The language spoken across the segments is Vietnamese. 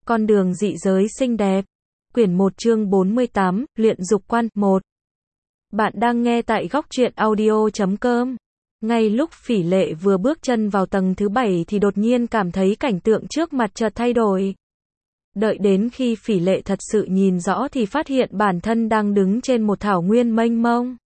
Con đường dị giới xinh đẹp. Quyển 1 chương 48, luyện dục quan, 1. Bạn đang nghe tại góc truyện audio.com. Ngay lúc Phỉ Lệ vừa bước chân vào tầng thứ 7 thì đột nhiên cảm thấy cảnh tượng trước mặt chợt thay đổi. Đợi đến khi Phỉ Lệ thật sự nhìn rõ thì phát hiện bản thân đang đứng trên một thảo nguyên mênh mông.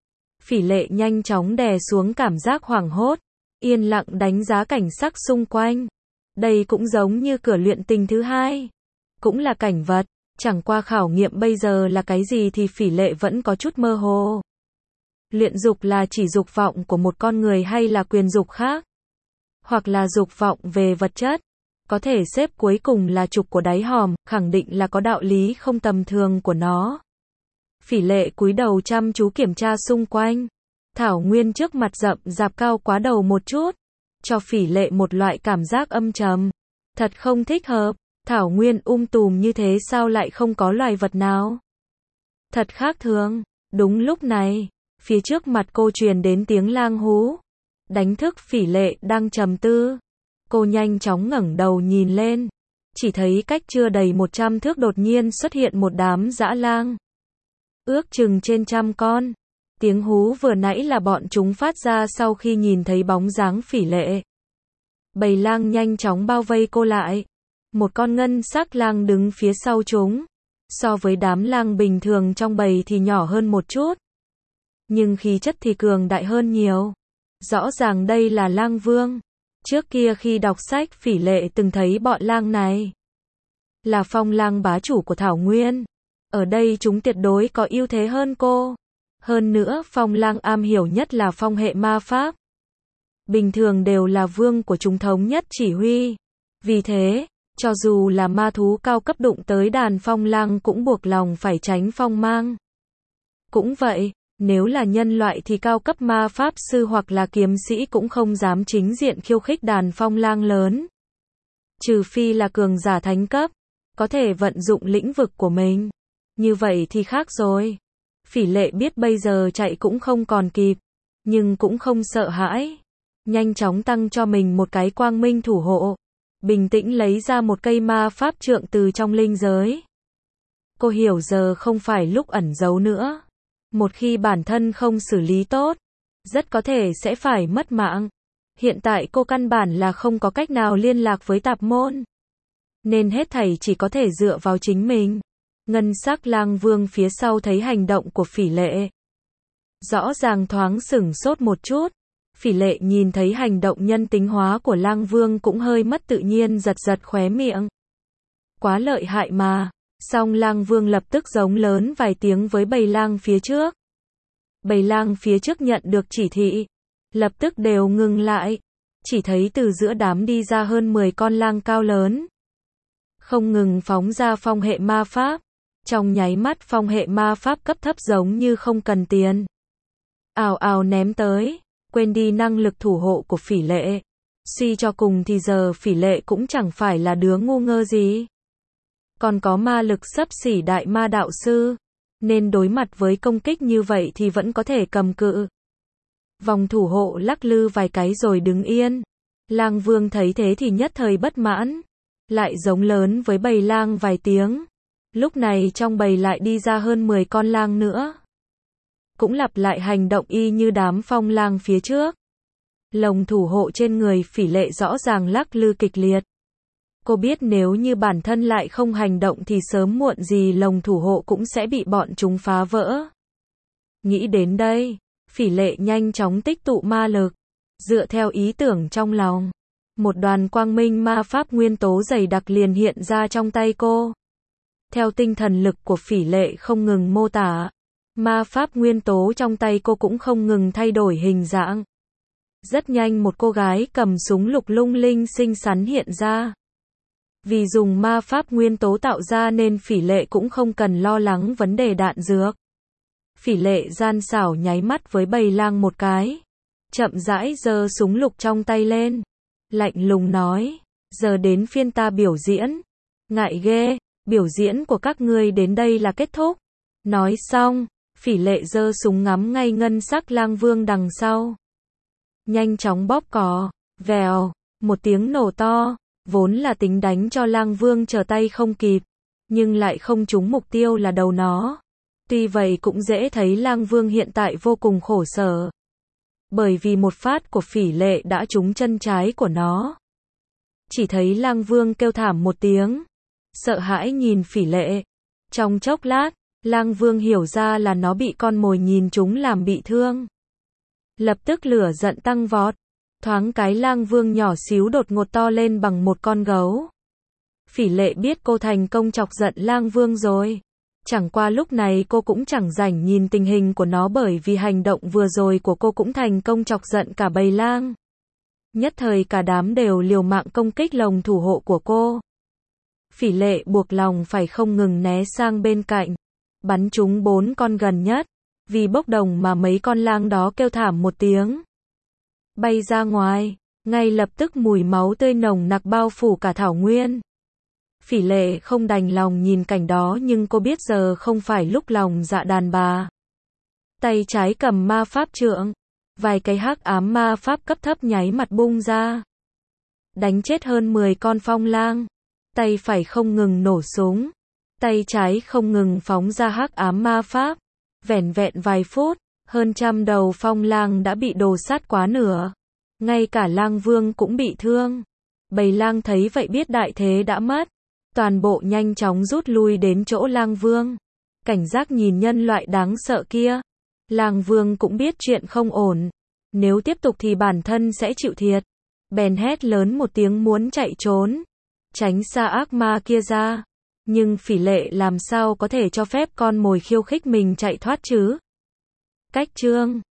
Phỉ Lệ nhanh chóng đè xuống cảm giác hoảng hốt, yên lặng đánh giá cảnh sắc xung quanh. Đây cũng giống như cửa luyện tình thứ hai, cũng là cảnh vật, chẳng qua khảo nghiệm bây giờ là cái gì thì Phỉ Lệ vẫn có chút mơ hồ. Luyện dục là chỉ dục vọng của một con người hay là quyền dục khác? Hoặc là dục vọng về vật chất? Có thể xếp cuối cùng là trục của đáy hòm, khẳng định là có đạo lý không tầm thường của nó. Phỉ Lệ cúi đầu chăm chú kiểm tra xung quanh. Thảo nguyên trước mặt rậm rạp cao quá đầu một chút, cho Phỉ Lệ một loại cảm giác âm trầm. Thật không thích hợp, thảo nguyên tùm như thế sao lại không có loài vật nào? Thật khác thường. Đúng lúc này, phía trước mặt cô truyền đến tiếng lang hú, đánh thức Phỉ Lệ đang trầm tư. Cô nhanh chóng ngẩng đầu nhìn lên, chỉ thấy cách chưa đầy 100 thước đột nhiên xuất hiện một đám dã lang. Ước chừng trên 100 con. Tiếng hú vừa nãy là bọn chúng phát ra sau khi nhìn thấy bóng dáng Phỉ Lệ. Bầy lang nhanh chóng bao vây cô lại. Một con ngân sắc lang đứng phía sau chúng. So với đám lang bình thường trong bầy thì nhỏ hơn một chút, nhưng khí chất thì cường đại hơn nhiều. Rõ ràng đây là lang vương. Trước kia khi đọc sách Phỉ Lệ từng thấy bọn lang này là phong lang bá chủ của thảo nguyên. Ở đây chúng tuyệt đối có ưu thế hơn cô. Hơn nữa phong lang am hiểu nhất là phong hệ ma pháp. Bình thường đều là vương của chúng thống nhất chỉ huy. Vì thế, cho dù là ma thú cao cấp đụng tới đàn phong lang cũng buộc lòng phải tránh phong mang. Cũng vậy, nếu là nhân loại thì cao cấp ma pháp sư hoặc là kiếm sĩ cũng không dám chính diện khiêu khích đàn phong lang lớn. Trừ phi là cường giả thánh cấp, có thể vận dụng lĩnh vực của mình. Như vậy thì khác rồi. Phỉ Lệ biết bây giờ chạy cũng không còn kịp, nhưng cũng không sợ hãi. Nhanh chóng tăng cho mình một cái quang minh thủ hộ. Bình tĩnh lấy ra một cây ma pháp trượng từ trong linh giới. Cô hiểu giờ không phải lúc ẩn giấu nữa. Một khi bản thân không xử lý tốt, rất có thể sẽ phải mất mạng. Hiện tại cô căn bản là không có cách nào liên lạc với tạp môn, nên hết thảy chỉ có thể dựa vào chính mình. Ngân sắc lang vương phía sau thấy hành động của Phỉ Lệ, rõ ràng thoáng sửng sốt một chút. Phỉ Lệ nhìn thấy hành động nhân tính hóa của lang vương cũng hơi mất tự nhiên, giật giật khóe miệng. Quá lợi hại mà. Song lang vương lập tức giống lớn vài tiếng với bầy lang phía trước. Bầy lang phía trước nhận được chỉ thị, lập tức đều ngừng lại. Chỉ thấy từ giữa đám đi ra hơn 10 con lang cao lớn, không ngừng phóng ra phong hệ ma pháp. Trong nháy mắt phong hệ ma pháp cấp thấp giống như không cần tiền, ào ào ném tới, quên đi năng lực thủ hộ của Phỉ Lệ. Suy cho cùng thì giờ Phỉ Lệ cũng chẳng phải là đứa ngu ngơ gì, còn có ma lực xấp xỉ đại ma đạo sư, nên đối mặt với công kích như vậy thì vẫn có thể cầm cự. Vòng thủ hộ lắc lư vài cái rồi đứng yên. Lang vương thấy thế thì nhất thời bất mãn, lại giống lớn với bầy lang vài tiếng. Lúc này trong bầy lại đi ra hơn 10 con lang nữa, cũng lặp lại hành động y như đám phong lang phía trước. Lồng thủ hộ trên người Phỉ Lệ rõ ràng lắc lư kịch liệt. Cô biết nếu như bản thân lại không hành động thì sớm muộn gì lồng thủ hộ cũng sẽ bị bọn chúng phá vỡ. Nghĩ đến đây, Phỉ Lệ nhanh chóng tích tụ ma lực. Dựa theo ý tưởng trong lòng, một đoàn quang minh ma pháp nguyên tố dày đặc liền hiện ra trong tay cô. Theo tinh thần lực của Phỉ Lệ không ngừng mô tả, ma pháp nguyên tố trong tay cô cũng không ngừng thay đổi hình dạng. Rất nhanh một cô gái cầm súng lục lung linh xinh xắn hiện ra. Vì dùng ma pháp nguyên tố tạo ra nên Phỉ Lệ cũng không cần lo lắng vấn đề đạn dược. Phỉ Lệ gian xảo nháy mắt với bầy lang một cái, chậm rãi giơ súng lục trong tay lên, lạnh lùng nói, giờ đến phiên ta biểu diễn. Ngại ghê, biểu diễn của các ngươi đến đây là kết thúc. Nói xong, Phỉ Lệ giơ súng ngắm ngay ngân sắc lang vương đằng sau. Nhanh chóng bóp cò, vèo, một tiếng nổ to. vốn là tính đánh cho lang vương trở tay không kịp, nhưng lại không trúng mục tiêu là đầu nó. Tuy vậy cũng dễ thấy lang vương hiện tại vô cùng khổ sở. Bởi vì một phát của Phỉ Lệ đã trúng chân trái của nó. Chỉ thấy lang vương kêu thảm một tiếng, sợ hãi nhìn Phỉ Lệ. Trong chốc lát, lang vương hiểu ra là nó bị con mồi nhìn chúng làm bị thương. Lập tức lửa giận tăng vọt. Thoáng cái lang vương nhỏ xíu đột ngột to lên bằng một con gấu. Phỉ Lệ biết cô thành công chọc giận lang vương rồi. Chẳng qua lúc này cô cũng chẳng rảnh nhìn tình hình của nó, bởi vì hành động vừa rồi của cô cũng thành công chọc giận cả bầy lang. Nhất thời cả đám đều liều mạng công kích lồng thủ hộ của cô. Phỉ Lệ buộc lòng phải không ngừng né sang bên cạnh, bắn trúng 4 con gần nhất. Vì bốc đồng mà mấy con lang đó kêu thảm một tiếng, bay ra ngoài. Ngay lập tức mùi máu tươi nồng nặc bao phủ cả thảo nguyên. Phỉ Lệ không đành lòng nhìn cảnh đó, nhưng cô biết giờ không phải lúc lòng dạ đàn bà. Tay trái cầm ma pháp trượng, vài cái hắc ám ma pháp cấp thấp nháy mặt bung ra, đánh chết hơn 10 con phong lang. Tay phải không ngừng nổ súng, tay trái không ngừng phóng ra hắc ám ma pháp. Vẻn vẹn vài phút, hơn 100 đầu phong lang đã bị đồ sát quá nửa. Ngay cả lang vương cũng bị thương. Bầy lang thấy vậy biết đại thế đã mất. Toàn bộ nhanh chóng rút lui đến chỗ lang vương. Cảnh giác nhìn nhân loại đáng sợ kia. Lang vương cũng biết chuyện không ổn. Nếu tiếp tục thì bản thân sẽ chịu thiệt. Bèn hét lớn một tiếng muốn chạy trốn, tránh xa ác ma kia ra. Nhưng Phỉ Lệ làm sao có thể cho phép con mồi khiêu khích mình chạy thoát chứ? Cách chương